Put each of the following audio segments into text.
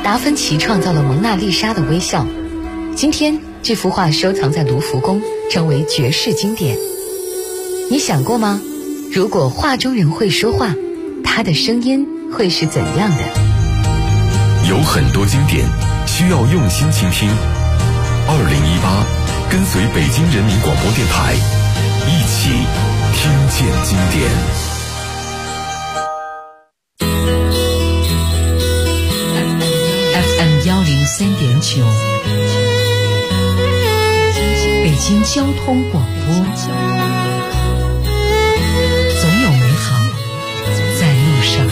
达芬奇创造了蒙娜丽莎的微笑，今天这幅画收藏在卢浮宫，成为绝世经典。你想过吗？如果画中人会说话，他的声音会是怎样的？ 有很多经典需要用心倾听。2018，跟随北京人民广播电台，一起听见经典。 FM103.9，北京交通广播，总有美好在路上。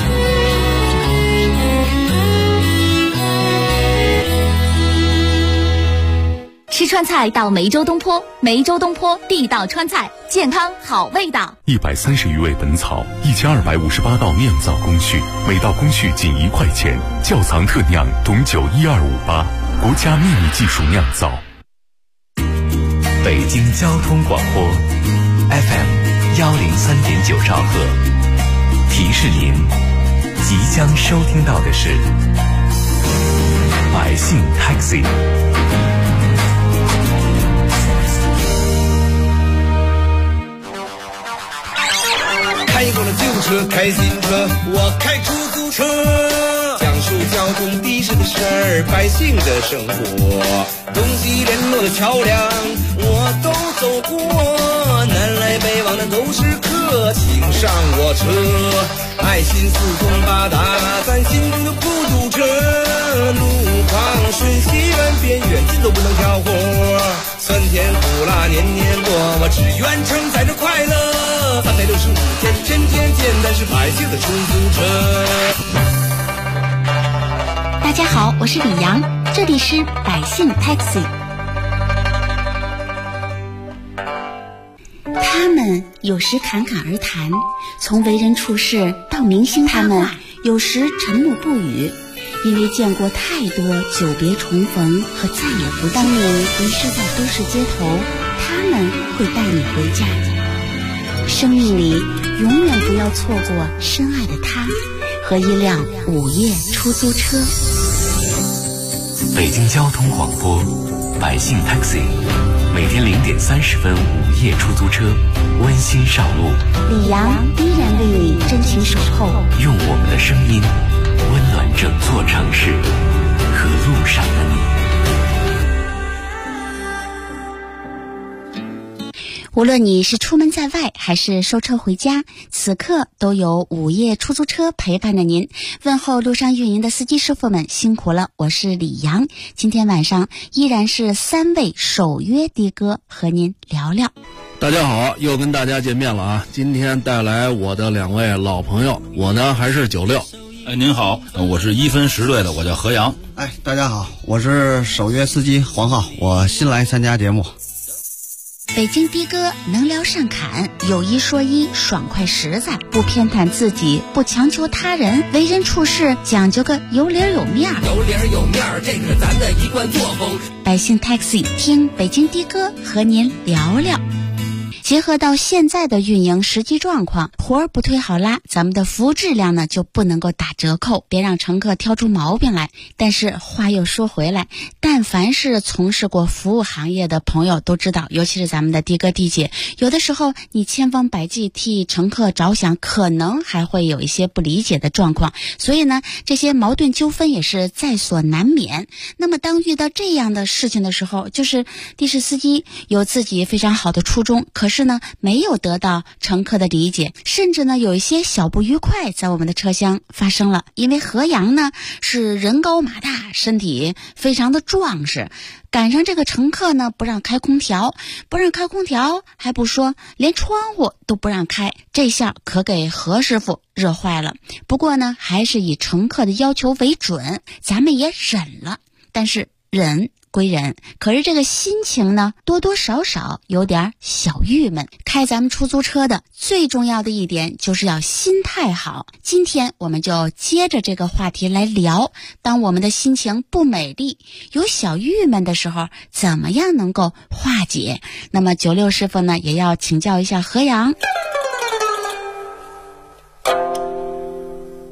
吃川菜到梅州东坡，梅州东坡地道川菜，健康好味道。 130余味本草，1258道酿造工序，每道工序仅1块钱。窖藏特酿董酒12588，国家秘密技术酿造。 北京交通广播 FM103.9兆赫，提示您即将收听到的是百姓 Taxi。 开过了旧车，开新车，我开出租车，讲述交通的士的事儿，百姓的生活，东西联络的桥梁我都走过，南来北往的都是客，请上我车，爱心四通八达，咱心中的孤独车，路旁顺西远边远近都不能挑活，酸甜苦辣年年过，我只愿承载着快乐，365天天天见，但是百姓的出租车。 大家好，我是李阳，这里是百姓 Taxi。 他们有时侃侃而谈，从为人处事到明星他们有时沉默不语，因为见过太多久别重逢和再也不见。当你迷失在都市街头，他们会带你回家。生命里永远不要错过深爱的他和一辆午夜出租车。 北京交通广播百姓 Taxi， 每天0点30分午夜出租车，温馨上路。 李阳依然为你真情守候， 用我们的声音温暖整座城市和路上的你。 无论你是出门在外还是收车回家，此刻都有午夜出租车陪伴着您。问候路上运营的司机师傅们辛苦了，我是李阳。今天晚上依然是3位守约的哥和您聊聊。 大家好，又跟大家见面了啊！今天带来我的2位老朋友，我呢还是96。 您好，我是1分10队的，我叫何阳。 大家好，我是守约司机黄浩，我新来参加节目。 北京的哥能聊善侃，有一说一，爽快实在，不偏袒自己，不强求他人，为人处事讲究个有理有面儿。 有理有面儿，这是咱的一贯作风。 百姓 Taxi 听北京的哥和您聊聊。结合到现在的运营实际状况，活儿不忒好拉，咱们的服务质量呢就不能够打折扣，别让乘客挑出毛病来。但是话又说回来，但凡是从事过服务行业的朋友都知道，尤其是咱们的的哥的姐，有的时候你千方百计替乘客着想，可能还会有一些不理解的状况，所以呢这些矛盾纠纷也是在所难免。那么当遇到这样的事情的时候，就是的士司机有自己非常好的初衷，可是呢没有得到乘客的理解，甚至呢有一些小不愉快在我们的车厢发生了。因为何阳呢是人高马大，身体非常的壮实，赶上这个乘客呢不让开空调，还不说，连窗户都不让开，这下可给何师傅热坏了。不过呢还是以乘客的要求为准，咱们也忍了。但是忍归忍，可是这个心情呢多多少少有点小郁闷。开咱们出租车的最重要的一点就是要心态好。今天我们就接着这个话题来聊，当我们的心情不美丽，有小郁闷的时候，怎么样能够化解？那么96师傅呢也要请教一下何阳。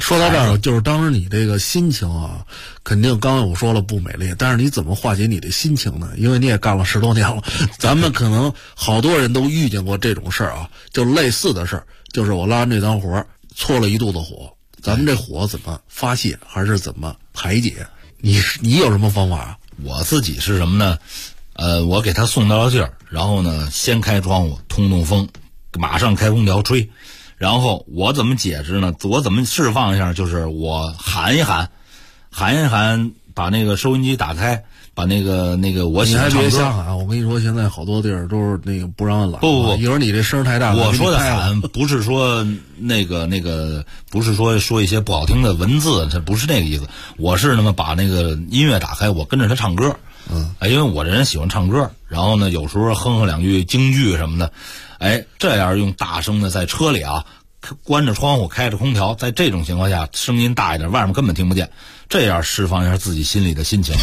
说到这儿，就是当时你这个心情啊，肯定刚才我说了不美丽，但是你怎么化解你的心情呢？因为你也干了10多年了，咱们可能好多人都遇见过这种事儿啊，就类似的事儿，就是我拉完这单活搓了一肚子火，咱们这火怎么发泄，还是怎么排解？你有什么方法啊？ 我自己是什么呢？我给他送到了劲儿，然后呢，先开窗户通风，马上开空调吹。然后我怎么解释呢？我怎么释放一下？就是我喊一喊，把那个收音机打开，把那个我喜欢唱歌。 你还别瞎喊！我跟你说，现在好多地儿都是那个不让按喇叭。 不， 一会儿你这声太大了。 我说的喊不是说那个，不是说一些不好听的文字，这不是那个意思。我是那么把那个音乐打开，我跟着他唱歌。因为我这人喜欢唱歌，然后呢，有时候哼2句京剧什么的。这样用大声的在车里啊，关着窗户开着空调，在这种情况下声音大一点，外面根本听不见，这样释放一下自己心里的心情。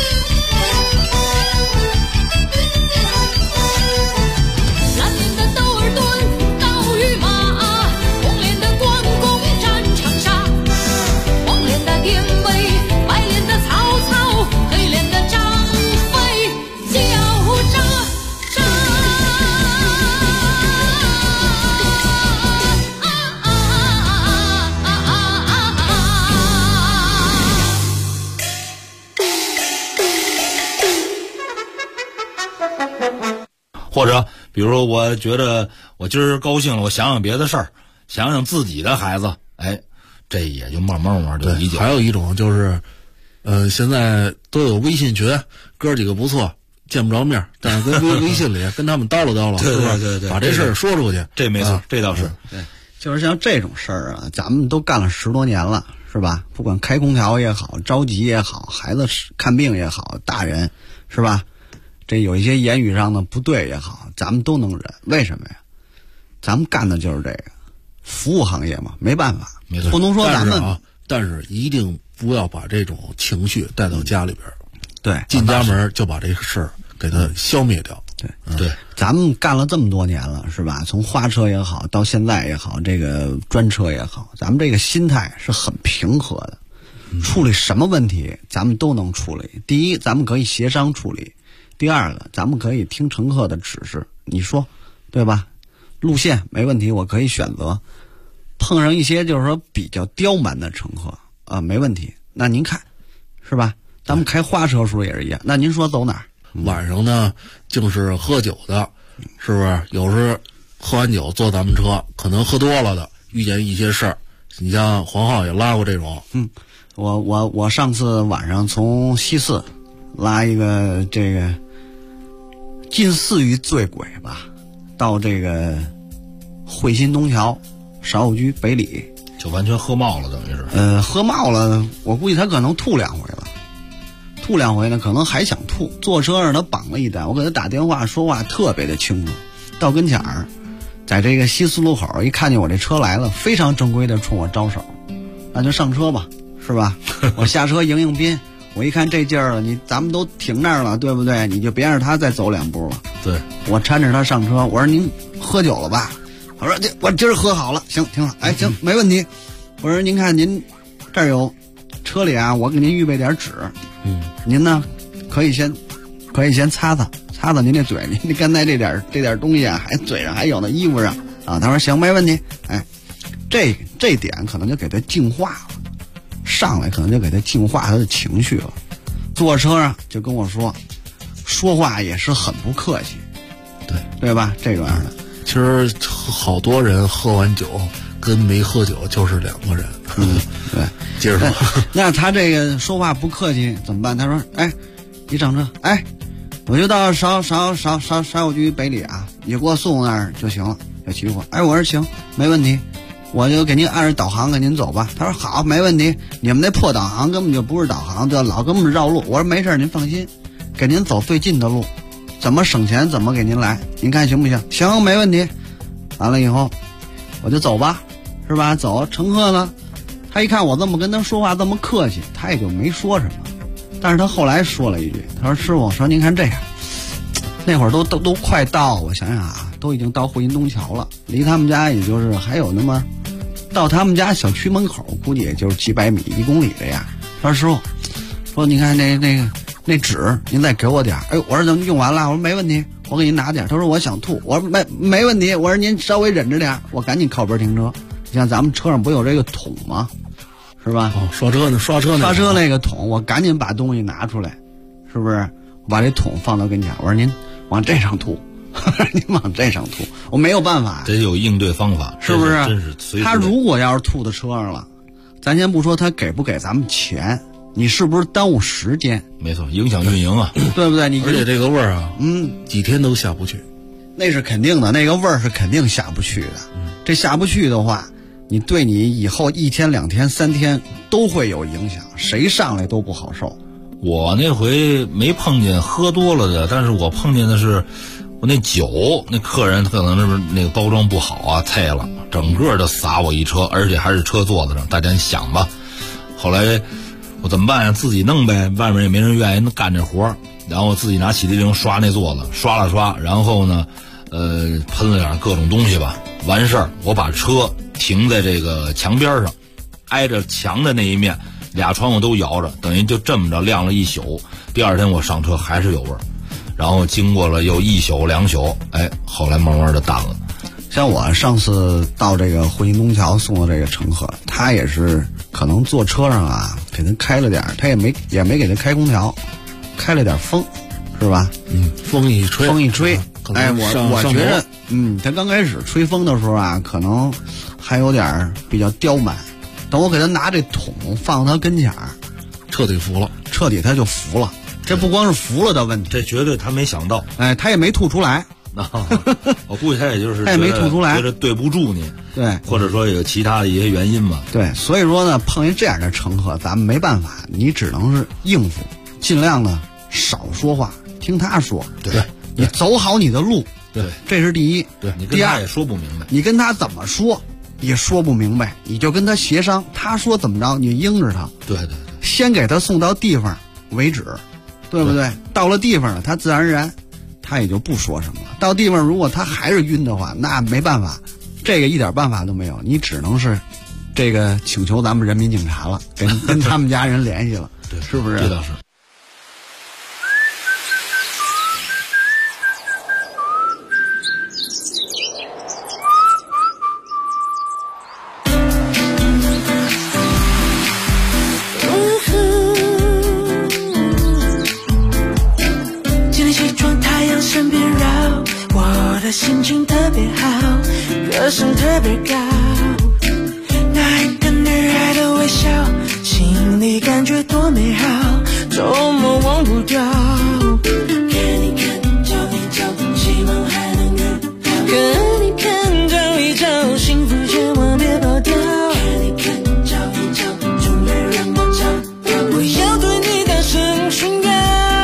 或者比如说我觉得我今儿高兴了，我想想别的事儿，想想自己的孩子，这也就慢慢就理解。 还有一种就是，现在都有微信群，哥几个不错，见不着面，但是跟微信里跟他们叨唠， 对， 把这事儿说出去， 这没错，这倒是。 对，就是像这种事儿啊，咱们都干了10多年了，是吧？不管开空调也好，着急也好，孩子看病也好，大人是吧？这有一些言语上的不对也好，咱们都能忍。为什么呀？咱们干的就是这个服务行业嘛，没办法， 没错， 不能说咱们但是一定不要把这种情绪带到家里边。 对， 进家门就把这个事儿给它消灭掉。 对，咱们干了这么多年了，是吧？从花车也好，到现在也好，这个专车也好，咱们这个心态是很平和的。处理什么问题，咱们都能处理。第一，咱们可以协商处理。第二个，咱们可以听乘客的指示，你说对吧？路线没问题，我可以选择。碰上一些就是说比较刁蛮的乘客啊，没问题。那您看，是吧？咱们开花车时候也是一样。那您说走哪儿？ 晚上呢，就是喝酒的，是不是？有时候喝完酒坐咱们车，可能喝多了的，遇见一些事儿。你像黄浩也拉过这种。 我上次晚上从西四拉一个这个近似于醉鬼吧，到这个汇新东桥芍药居北里， 就完全喝冒了，等于是。 喝冒了，我估计他可能吐2回了。吐2回呢，可能还想吐。坐车上他绑了一单，我给他打电话，说话特别的清楚。到跟前儿，在这个西四路口一看见我这车来了，非常正规的冲我招手，那就上车吧，是吧？我下车迎宾。我一看这劲儿了，咱们都停那儿了，对不对？你就别让他再走2步了。 对， 我搀着他上车，我说您喝酒了吧？我说我今儿喝好了，行，挺好，行，没问题。我说您看您这儿有车里啊，我给您预备点纸，您呢可以先擦擦您这嘴，您刚才这点东西啊，还嘴上还有呢，衣服上啊。他说行，没问题。这点可能就给他净化了。上来可能就给他净化他的情绪了。坐车上就跟我说话也是很不客气，对吧？这种样的。 其实好多人喝完酒跟没喝酒就是2个人。 对， 接着说。 那他这个说话不客气怎么办？他说：“一上车，我就到芍药居北里啊，你就给我送那儿就行了。”就骑过，我说行，没问题。我就给您按着导航给您走吧。他说好，没问题。你们那破导航根本就不是导航，就老跟我们绕路。我说没事，您放心，给您走最近的路，怎么省钱怎么给您来，您看行不行？行，没问题。完了以后，我就走吧，是吧？走，乘客呢，他一看我这么跟他说话这么客气，他也就没说什么。但是他后来说了一句，他说师傅，说您看这样，那会儿都快到，我想想啊，都已经到汇新东桥了，离他们家也就是还有那么到他们家小区门口，估计也就是几百米、1公里这样。他说师傅，说你看那纸，您再给我点。哎，我说怎么用完了？我说没问题，我给您拿点。他说我想吐，我说没问题，我说您稍微忍着点，我赶紧靠边停车。你像咱们车上不有这个桶吗？是吧？ 哦，刷车那个桶，我赶紧把东西拿出来，是不是？我把这桶放到跟前，我说您往这上吐，您往这上吐，我没有办法， 得有应对方法， 是不是？ 真是随时。 他如果要是吐到车上了，咱先不说他给不给咱们钱，你是不是耽误时间？ 没错，影响运营啊， 对不对？ 而且这个味儿啊，几天都下不去， 那是肯定的，那个味儿是肯定下不去的。这下不去的话，你对你以后1天、2天、3天都会有影响，谁上来都不好受。 我那回没碰见喝多了的，但是我碰见的是我那酒，那客人可能是那个包装不好啊，菜了，整个就洒我一车，而且还是车座子上。大家想吧，后来我怎么办呀？自己弄呗，外面也没人愿意干这活，然后自己拿洗涤灵刷那座子，刷了刷，然后呢，喷了点各种东西吧，完事儿，我把车停在这个墙边上，挨着墙的那一面，2窗户都摇着，等于就这么着晾了一宿。第2天我上车还是有味儿，然后经过了又1宿2宿，哎，后来慢慢的淡了。 像我上次到这个汇鑫东桥送的这个乘客，他也是可能坐车上啊，给他开了点，他也没给他开空调，开了点风，是吧？ 风一吹， 哎，我觉得，他刚开始吹风的时候啊，可能还有点比较刁蛮。等我给他拿这桶放他跟前儿， 彻底服了， 他就服了。这不光是服了的问题， 这绝对他没想到， 哎，他也没吐出来。 我估计他也就是他也没吐出来， 觉得对不住你， 对， 或者说有其他的一些原因嘛。 对，所以说呢，碰见这样的乘客，咱们没办法，你只能是应付，尽量呢少说话，听他说。 对， 你走好你的路。 对， 这是第一。 对，你跟他也说不明白， 你跟他怎么说也说不明白，你就跟他协商，他说怎么着你应着他。 对， 先给他送到地方为止，对不对？到了地方了，他自然而然他也就不说什么了。到地方如果他还是晕的话，那没办法，这个一点办法都没有，你只能是这个请求咱们人民警察了，跟他们家人联系了， 对， 是不是？ 这倒是。 心情特别好，歌声特别高，那一个女孩的微笑，心里感觉多美好，周末忘不掉。看你看，找一找，希望还能遇到。看你看，找一找，幸福千万别跑掉。看你看，找一找，终于让我找到。我要对你大声宣告，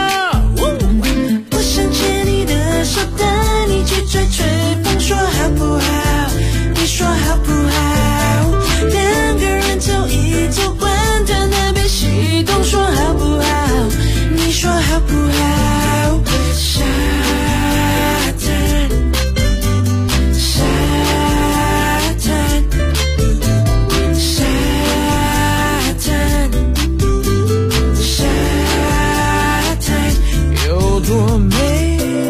我想牵你的手，带你去追吹风，说好不好？你说好不好？2个人走一走，管他那边西东，说好不好？你说好不好？沙滩，沙滩，沙滩，沙滩，有多美？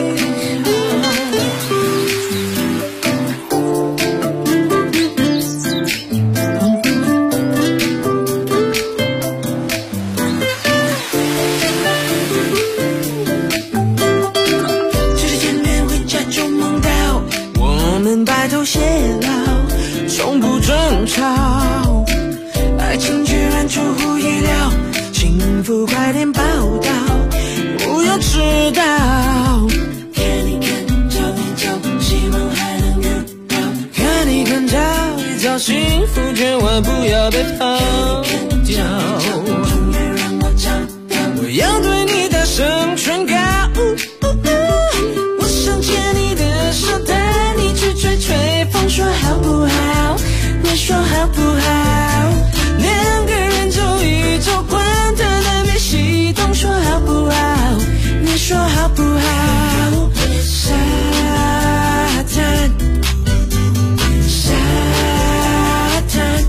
白头偕老，从不争吵，爱情居然出乎意料，幸福快点报道，不要迟到。看你看，找一找，希望还能遇到。看你看，找一找，幸福千万不要被抛掉。终于让我找到，我要对你大声宣告。我想牵你的手，带你去追吹风，说好不好？你说好不好？2个人走一走，管他南北西东，说好不好？你说好不好？沙滩，沙滩。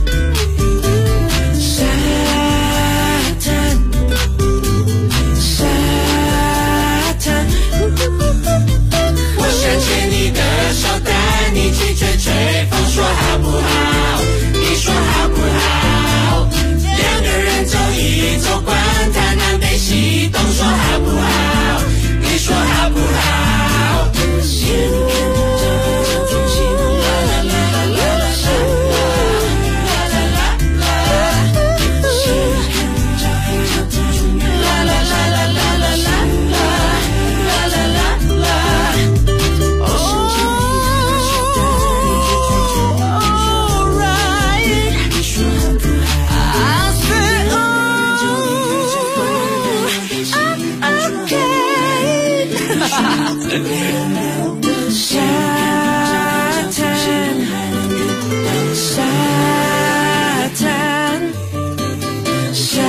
沙滩，沙滩，沙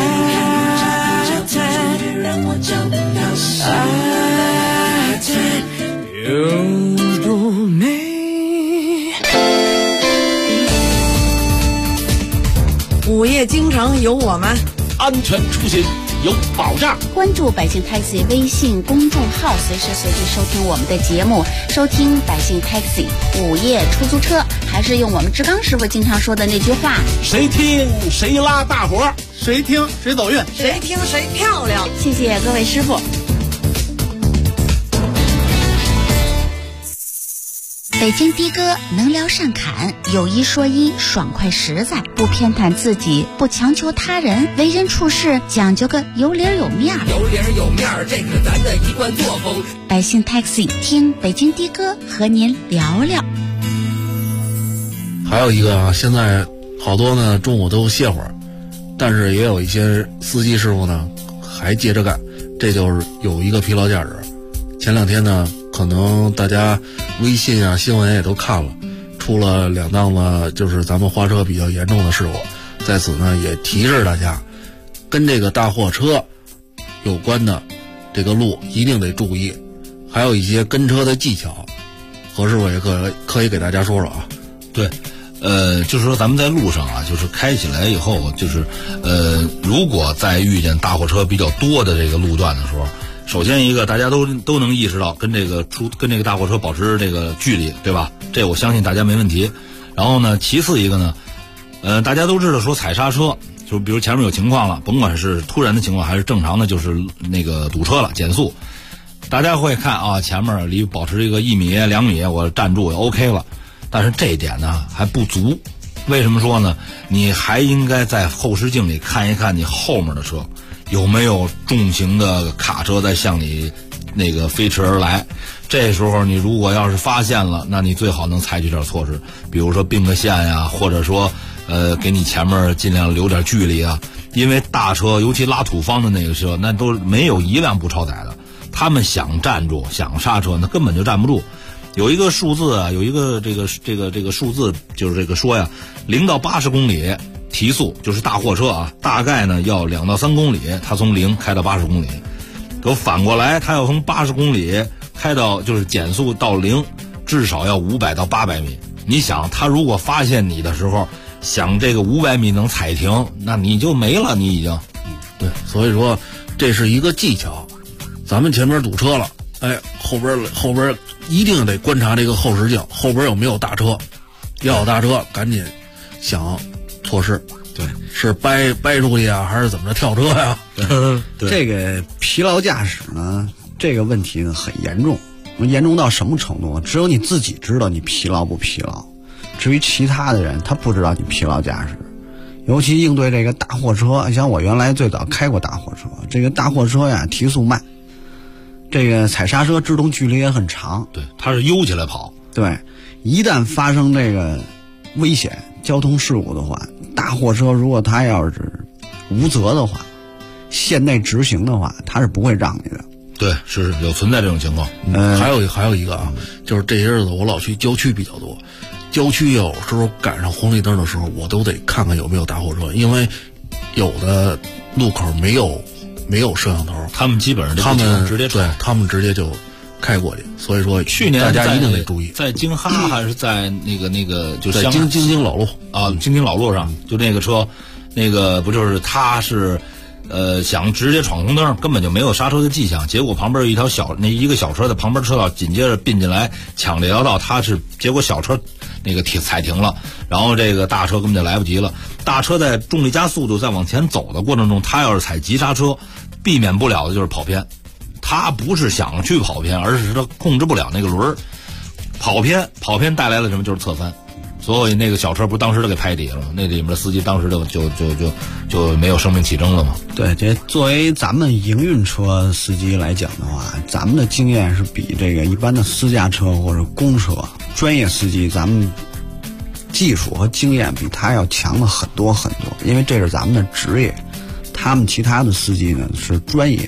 滩，让我找到沙滩有多美。午夜京城有我们， 安全出行有保障。 关注百姓 Taxi 微信公众号，随时随地收听我们的节目，收听百姓 Taxi 午夜出租车。还是用我们志刚师傅经常说的那句话： 谁听谁拉大伙儿， 谁听谁走运， 谁听谁漂亮。 谢谢各位师傅。北京的哥能聊善侃，有一说一，爽快实在，不偏袒自己，不强求他人，为人处事讲究个有理有面儿。 有理有面儿，这是咱的一贯作风。 百姓 Taxi 听北京的哥和您聊聊。 还有一个啊，现在好多呢中午都歇会儿，但是也有一些司机师傅呢还接着干，这就是有一个疲劳驾驶。前两天呢，可能大家微信啊新闻也都看了，出了2档子就是咱们花车比较严重的事故。在此呢也提示大家，跟这个大货车有关的这个路一定得注意，还有一些跟车的技巧，何师傅也可以给大家说说啊。 对，就是说咱们在路上啊，就是开起来以后，就是如果在遇见大货车比较多的这个路段的时候，首先一个大家都能意识到跟这个大货车保持这个距离，对吧？这我相信大家没问题。然后呢，其次一个呢，大家都知道说踩刹车，就比如前面有情况了，甭管是突然的情况还是正常的，就是那个堵车了减速，大家会看啊，前面离保持一个1米2米，我站住就 OK 了。但是这一点呢还不足，为什么说呢？你还应该在后视镜里看一看你后面的车有没有重型的卡车在向你那个飞驰而来。这时候你如果要是发现了，那你最好能采取点措施，比如说并个线呀，或者说给你前面尽量留点距离啊。因为大车尤其拉土方的那个车，那都没有一辆不超载的，他们想站住想刹车那根本就站不住。有一个数字啊，有一个这个数字，就是这个说呀，0到80公里提速，就是大货车啊，大概呢要2到3公里，它从0开到80公里。可反过来，它要从80公里开到就是减速到0，至少要500到800米。你想，他如果发现你的时候，想这个500米能踩停，那你就没了，你已经。 对，所以说这是一个技巧。咱们前面堵车了，哎，后边一定得观察这个后视镜，后边有没有大车，要有大车赶紧想措施。 对， 是掰出去啊，还是怎么着跳车呀？ 对，这个疲劳驾驶呢，这个问题呢很严重，严重到什么程度？只有你自己知道你疲劳不疲劳，至于其他的人，他不知道你疲劳驾驶。尤其应对这个大货车，像我原来最早开过大货车，这个大货车呀提速慢，这个踩刹车制动距离也很长， 对，它是悠起来跑。 对，一旦发生这个危险交通事故的话，大货车如果他要是无责的话，线内执行的话，他是不会让你的。 对，是有存在这种情况。 还有一个啊，就是这些日子我老去郊区比较多，郊区有时候赶上红绿灯的时候，我都得看看有没有大货车，因为有的路口没有摄像头， 他们基本上他们直接对他们直接就开过去，所以说去年大家一定得注意， 在京哈还是在那个就在京老路啊，京老路上，就那个车，那个不就是他是想直接闯红灯，根本就没有刹车的迹象，结果旁边一个小车在旁边车道紧接着并进来抢这条道，结果小车那个踩停了，然后这个大车根本就来不及了。大车在重力加速度在往前走的过程中，他要是踩急刹车，避免不了的就是跑偏。他不是想去跑偏，而是他控制不了那个轮儿，跑偏带来了什么？就是侧翻。所以那个小车不是当时都给拍底了吗？那里面的司机当时就没有生命体征了吗？ 对，这作为咱们营运车司机来讲的话，咱们的经验是比这个一般的私家车或者公车专业司机，咱们技术和经验比他要强了很多很多，因为这是咱们的职业，他们其他的司机呢是专业。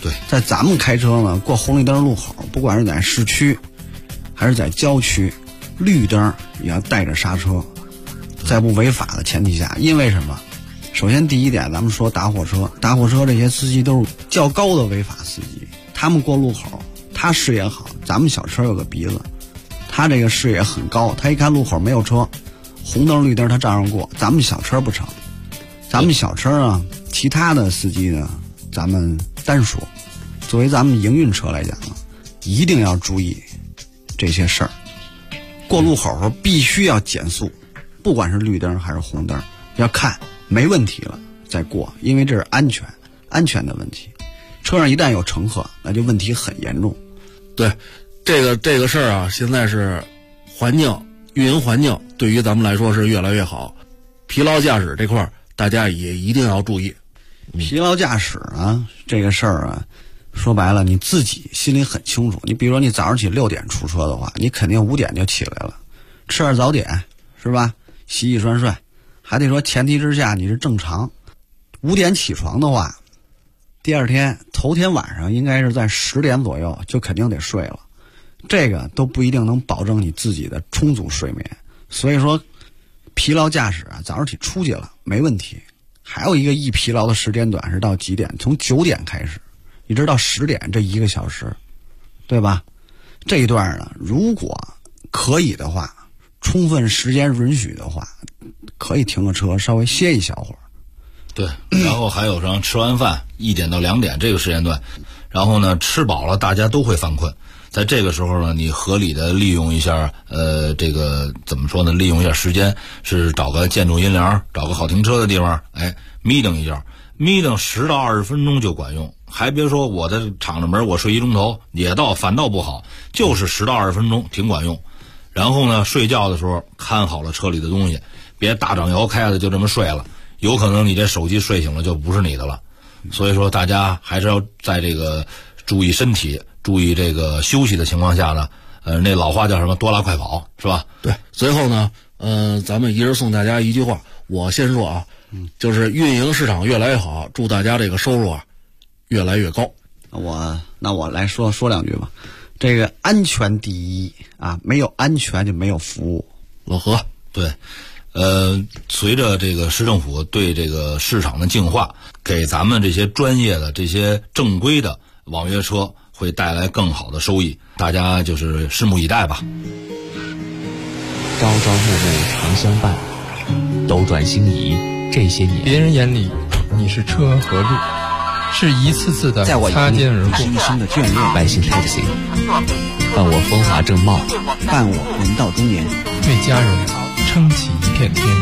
对， 在咱们开车呢，过红绿灯路口，不管是在市区还是在郊区，绿灯也要带着刹车，在不违法的前提下。因为什么？首先第一点，咱们说大货车这些司机都是较高的违法司机，他们过路口，他视野好，咱们小车有个鼻子，他这个视野很高，他一看路口没有车，红灯绿灯他照样过，咱们小车不成。咱们小车啊，其他的司机呢，咱们单说。作为咱们营运车来讲啊，一定要注意这些事儿。过路口的时候必须要减速，不管是绿灯还是红灯，要看没问题了再过，因为这是安全的问题。车上一旦有乘客，那就问题很严重。 对，这个事儿啊，现在是运营环境对于咱们来说是越来越好。疲劳驾驶这块儿，大家也一定要注意。 疲劳驾驶啊，这个事儿啊，说白了你自己心里很清楚。你比如说你早上起6点出车的话，你肯定5点就起来了，吃点早点是吧？洗洗涮涮，还得说前提之下你是正常。5点起床的话，第二天头天晚上应该是在10点左右就肯定得睡了，这个都不一定能保证你自己的充足睡眠。所以说疲劳驾驶啊，早上起出去了没问题。还有一个易疲劳的时间段是到几点？从9点开始一直到10点，这1个小时，对吧？这一段呢，如果可以的话，充分时间允许的话，可以停个车稍微歇一小会儿。 对，然后还有什么吃完饭1点到2点这个时间段，然后呢吃饱了大家都会犯困，在这个时候呢，你合理的利用一下这个怎么说呢？利用一下时间，是找个建筑阴凉，找个好停车的地方，眯瞪一觉，眯瞪10到20分钟就管用。还别说我的敞着门我睡1钟头反倒不好，就是10到20分钟挺管用。然后呢，睡觉的时候看好了车里的东西，别大掌摇开了就这么睡了，有可能你这手机睡醒了就不是你的了。所以说大家还是要在这个注意身体、注意这个休息的情况下呢，那老话叫什么？多拉快跑，是吧？ 对。最后呢，咱们一人送大家一句话，我先说啊，就是运营市场越来越好，祝大家这个收入啊越来越高。 那我来说两句吧。这个安全第一啊，没有安全就没有服务。 老何， 对。随着这个市政府对这个市场的净化，给咱们这些专业的、这些正规的网约车会带来更好的收益，大家就是拭目以待吧。 朝朝暮暮常相伴，斗转星移这些年， 别人眼里你是车和路，是一次次的擦肩而过， 一生的眷恋。 百姓 taxi， 伴我风华正茂， 伴我人到中年， 为家人撑起一片天。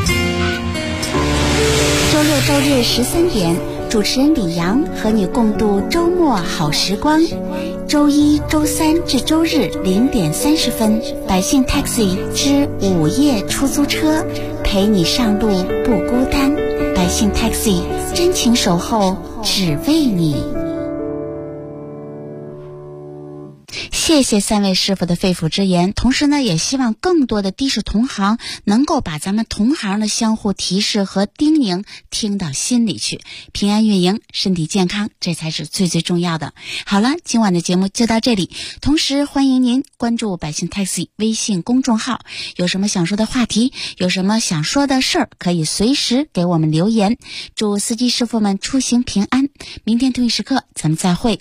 周六周日13点，主持人李阳和你共度周末好时光。周一、周三至周日0点30分，百姓 taxi 之午夜出租车，陪你上路不孤单。百姓 taxi 真情守候，只为你。谢谢3位师傅的肺腑之言，同时呢，也希望更多的的士同行能够把咱们同行的相互提示和叮咛听到心里去，平安运营，身体健康，这才是最最重要的。好了，今晚的节目就到这里，同时欢迎您关注百姓 taxi 微信公众号，有什么想说的话题，有什么想说的事儿，可以随时给我们留言。祝司机师傅们出行平安，明天同一时刻咱们再会。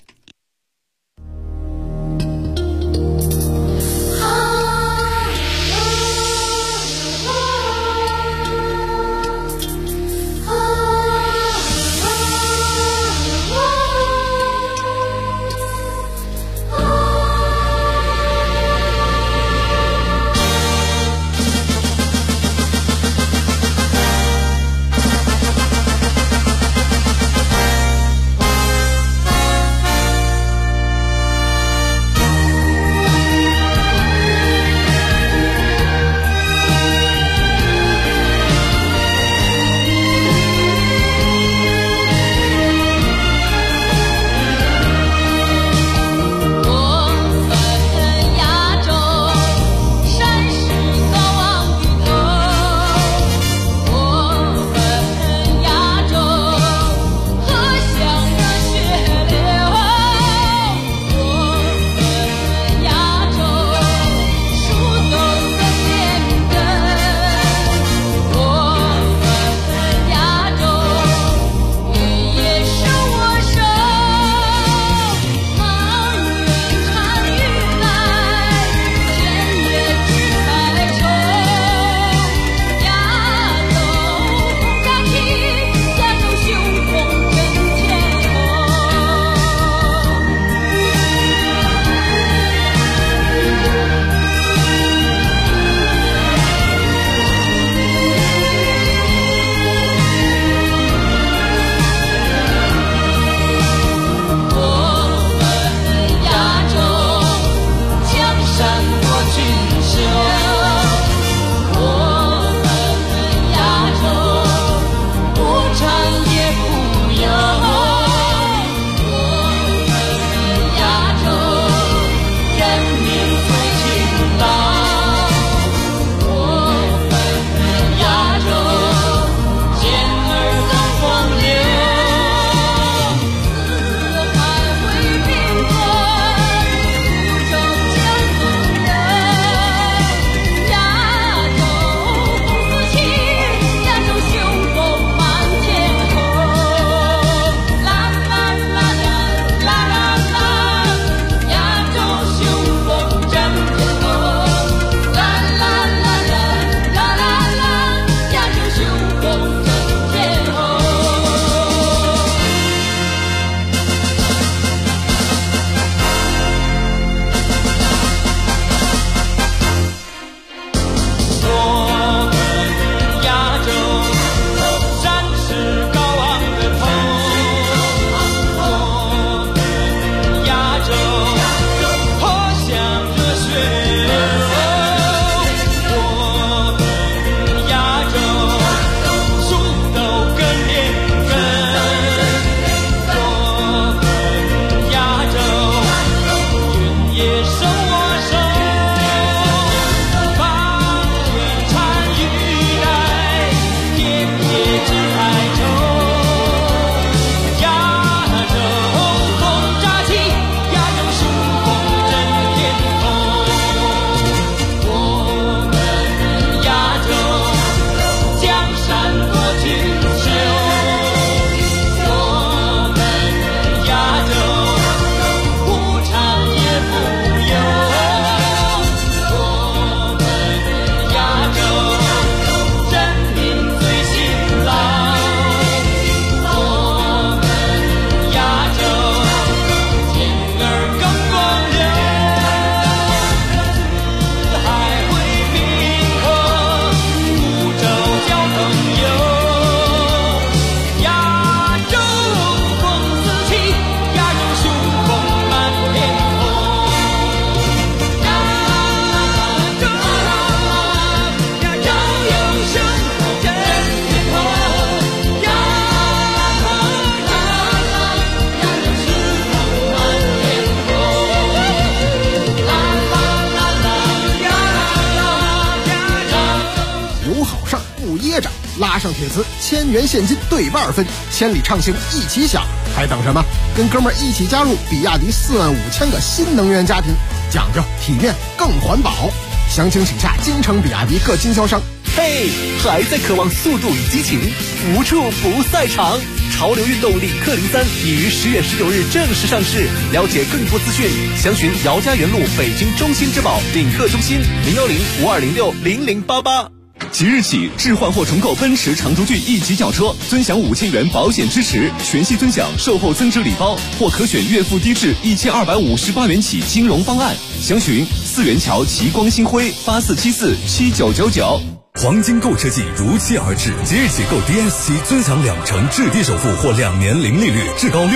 上帖词，1000元现金对半分，千里畅行一起享，还等什么？跟哥们儿一起加入比亚迪45000个新能源家庭，讲究体面更环保。详情请下京城比亚迪各经销商。 嘿，还在渴望速度与激情？无处不赛场，潮流运动领克03已于10月19日正式上市。了解更多资讯，详询姚家园路北京中心之宝领克中心01052060088。 即日起，置换或重购奔驰长轴距1级轿车，尊享5000元保险支持，全系尊享售后增值礼包，或可选月付低至1258元起金融方案。详询4元桥齐光星辉84747999。 黄金购车季如期而至，即日起购 DS7 尊享2成置地首付或2年零利率，至高